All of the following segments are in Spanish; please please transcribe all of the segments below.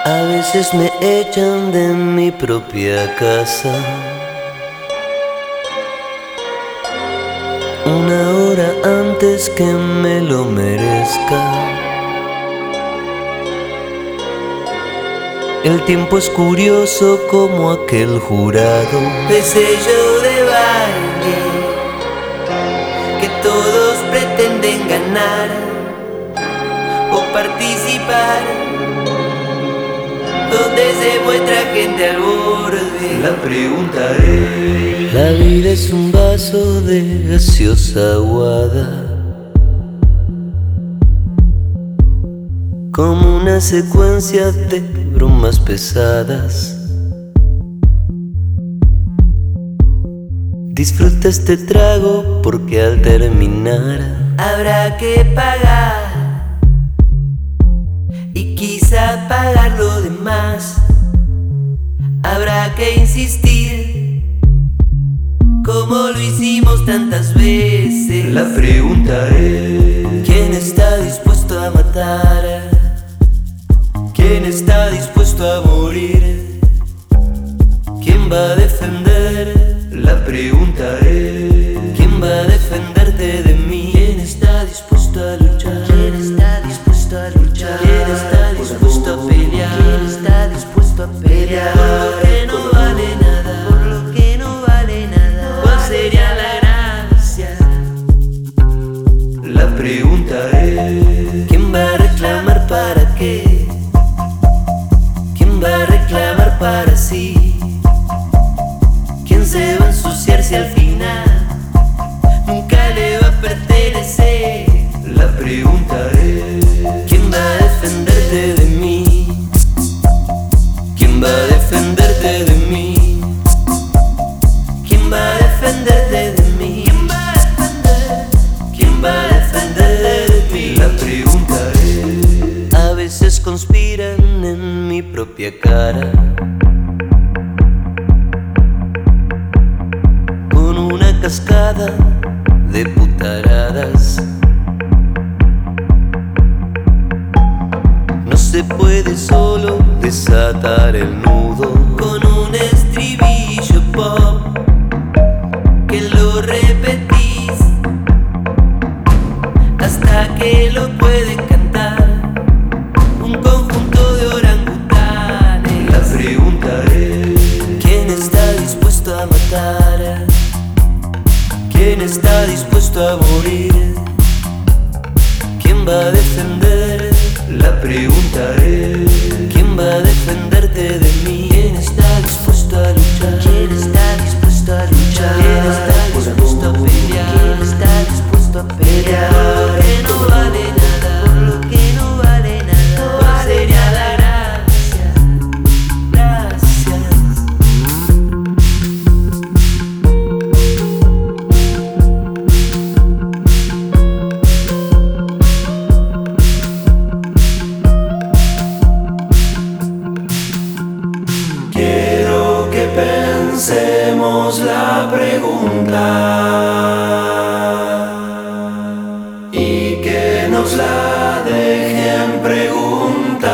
A veces me echan de mi propia casa, una hora antes que me lo merezca. El tiempo es curioso como aquel jurado de sello de baile que todos pretenden ganar o participar, donde se muestra gente al borde. La pregunta es: la vida es un vaso de gaseosa aguada, como una secuencia de bromas pesadas. Disfruta este trago porque al terminar habrá que pagar, y quizá pagar lo demás. Habrá que insistir como lo hicimos tantas veces. La pregunta es: ¿quién está dispuesto a matar? ¿Quién está dispuesto a morir? ¿Quién va a defender? La pregunta es: ¿quién va a defenderte de mí? ¿Quién está dispuesto a luchar? ¿Quién está dispuesto a luchar? ¿Quién está dispuesto a pelear? ¿Quién está dispuesto a pelear? Por lo que no vale nada, por lo que no vale nada. ¿Cuál sería la gracia? La pregunta es: ¿quién va a reclamar para qué? ¿Quién va a reclamar para sí? ¿Quién se va a ensuciar si al final nunca le va a pertenecer? La pregunta es: ¿quién va a defenderte de mí? ¿Quién va a defenderte de mí? ¿Quién va a defenderte de mí? ¿Quién va a defender? ¿Quién va a defenderte de mí? La pregunta es: a veces conspiran en mi propia cara, con una cascada de putaradas. No se puede solo desatar el nudo con un estribillo pop que lo repetís hasta que lo puede cantar un conjunto de orangutanes. La pregunta es: ¿quién está dispuesto a matar? ¿Quién está dispuesto a morir? ¿Quién va a defender? La pregunta es: ¿quién va a defenderte de mí? ¿Quién está dispuesto a luchar? ¿Quién está dispuesto a luchar? ¿Quién está dispuesto a pelear? ¿Quién está dispuesto a pelear? Por lo que no vale nada, por lo que no vale nada. ¿Cuál sería la gracia? Gracias. quiero que pensemos la pregunta y que nos la dejen preguntar.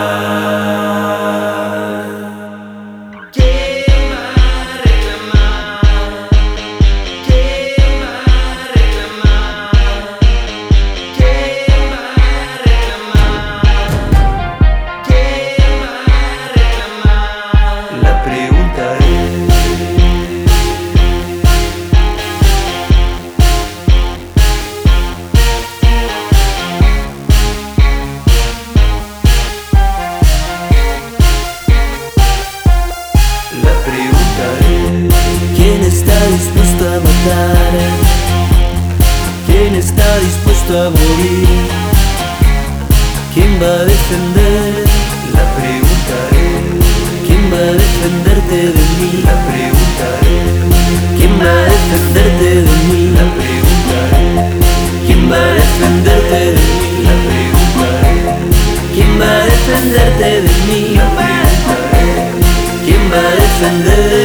¿Quién va a reclamar? ¿Quién va a reclamar? ¿Quién va a reclamar? ¿Quién va a reclamar? La pregunta es: ¿quién está dispuesto a matar? ¿Quién está dispuesto a morir? ¿Quién va a defender? La pregunta es: ¿quién va a defenderte de mí? la pregunta es: ¿quién va a defenderte de mí? la pregunta es: ¿quién va a defenderte de mí? la pregunta es: ¿quién va a defenderte de mí? la pregunta es: ¿quién va a defender?